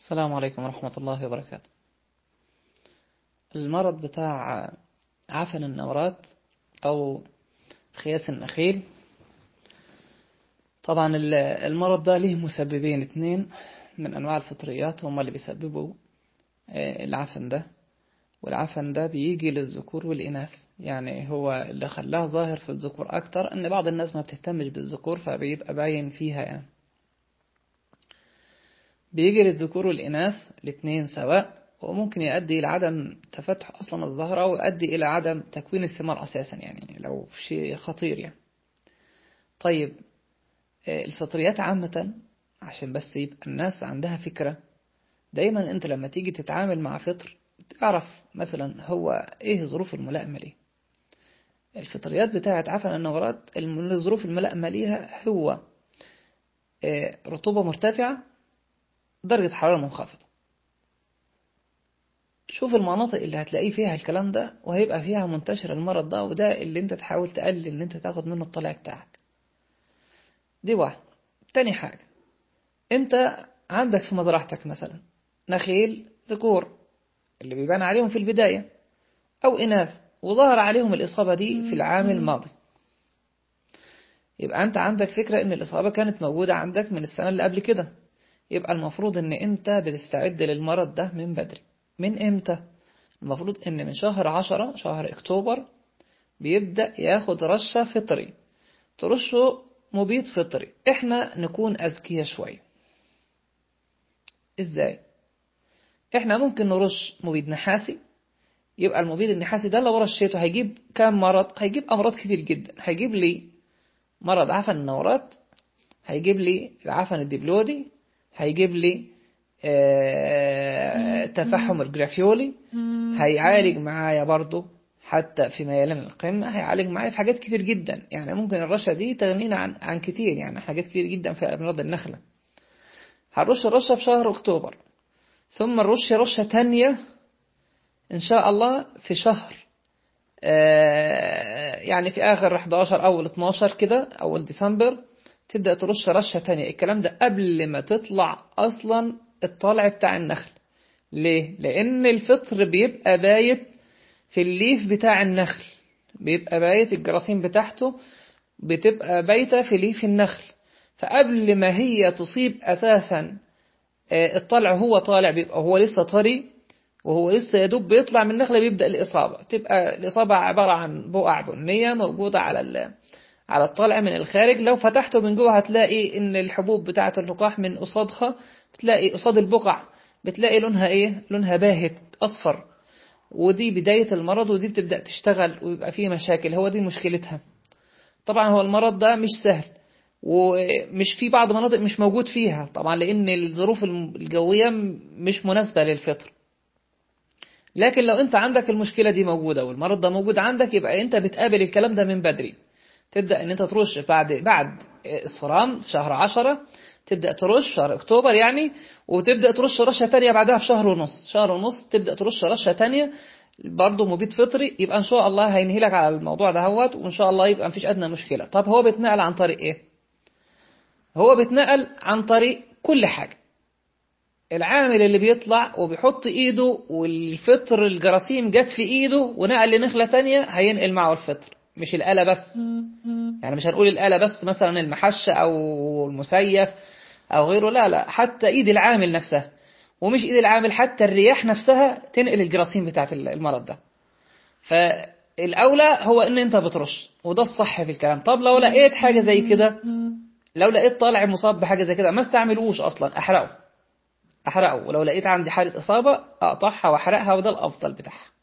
السلام عليكم ورحمة الله وبركاته. المرض بتاع عفن النورات أو خياس النخيل، طبعا المرض ده ليه مسببين اتنين من أنواع الفطريات هما اللي بيسببوا العفن ده. والعفن ده بيجي للذكور والإناث، يعني هو اللي خلاه ظاهر في الذكور أكتر أن بعض الناس ما بتهتمش بالذكور فبيبقى باين فيها، يعني بيجي للذكور والإناث الاتنين سواء، وممكن يؤدي إلى عدم تفتح أصلا الزهرة ويؤدي إلى عدم تكوين الثمار أساسا، يعني لو شيء خطير يعني. طيب الفطريات عامة، عشان بس يبقى الناس عندها فكرة، دايما أنت لما تيجي تتعامل مع فطر تعرف مثلا هو إيه الظروف الملائمة ليه. الفطريات بتاعت عفن النورات الظروف الملائمة ليها هو رطوبة مرتفعة، درجة حرارة منخفضة. شوف المناطق اللي هتلاقيه فيها الكلام ده وهيبقى فيها منتشر المرض ده، وده اللي انت تحاول تقلل ان انت تاخد منه الطلع بتاعك. دي واحد. تاني حاجة، انت عندك في مزرعتك مثلا نخيل ذكور اللي بيبان عليهم في البداية او اناث، وظهر عليهم الإصابة دي في العام الماضي. يبقى انت عندك فكرة ان الإصابة كانت موجودة عندك من السنة اللي قبل كده. يبقى المفروض ان انت بتستعد للمرض ده من بدري. من امتى؟ المفروض ان من شهر 10 شهر اكتوبر بيبدأ ياخد رشة فطري، ترشه مبيد فطري. احنا نكون أذكياء شوية. ازاي؟ احنا ممكن نرش مبيد نحاسي. يبقى المبيد النحاسي ده لو رشيته هيجيب كام مرض؟ هيجيب أمراض كتير جدا. هيجيب لي مرض عفن النورات، هيجيب لي العفن الدبلودي، هيجيب لي تفحم الجرافيولي، هيعالج معايا برضو حتى في ميلان القمة، هيعالج معايا في حاجات كتير جدا. يعني ممكن الرشة دي تغنينا عن كتير، يعني حاجات كتير جدا في أمراض النخلة. هنرش الرشة في شهر أكتوبر، ثم نرش رشة تانية إن شاء الله في شهر يعني في آخر 11 أول 12 كده أول ديسمبر تبدأ ترش رشة تانية. الكلام ده قبل ما تطلع أصلا الطالع بتاع النخل. ليه؟ لأن الفطر بيبقى بايت في الليف بتاع النخل، بيبقى بايت الجراثيم بتاعته بتبقى بايتة في ليف النخل. فقبل ما هي تصيب أساسا الطلع، هو طالع بيبقى هو لسه طري، وهو لسه يدوب بيطلع من النخلة بيبدأ الإصابة. تبقى الإصابة عبارة عن بقع بنية موجودة على الطلع من الخارج. لو فتحته من جوه هتلاقي إن الحبوب بتاعة اللقاح من قصادها بتلاقي قصاد البقع بتلاقي لونها إيه؟ لونها باهت أصفر. ودي بداية المرض، ودي بتبدأ تشتغل ويبقى فيه مشاكل. هو دي مشكلتها. طبعا هو المرض ده مش سهل، ومش في بعض مناطق مش موجود فيها طبعا لأن الظروف الجوية مش مناسبة للفطر. لكن لو انت عندك المشكلة دي موجودة والمرض ده موجود عندك، يبقى انت بتقابل الكلام ده من بدري. تبدأ ان انت ترش بعد الصرام شهر 10، تبدأ ترش شهر اكتوبر يعني، وتبدأ ترش رشة تانية بعدها بشهر ونص. شهر ونص تبدأ ترش رشة تانية برضه مبيد فطري. يبقى ان شاء الله هينهي لك على الموضوع ده هوت، وان شاء الله يبقى مفيش ادنى مشكلة. طب هو بيتنقل عن طريق ايه؟ هو بيتنقل عن طريق كل حاجة. العامل اللي بيطلع وبيحط ايده والفطر الجراثيم جت في ايده ونقل لنخلة تانية هينقل معه الفطر، مش الآلة بس. يعني مش هنقول الآلة بس مثلا المحش او المسيف او غيره، لا لا، حتى ايد العامل نفسها. ومش ايد العامل، حتى الرياح نفسها تنقل الجراثيم بتاعت المرض ده. فالأولى هو ان انت بترش، وده الصح في الكلام. طب لو لقيت حاجة زي كده، لو لقيت طالع مصاب بحاجة زي كده، ما استعملوش اصلا، احرقه. ولو لقيت عندي حالة إصابة أقطعها وأحرقها، وده الأفضل بتاعها.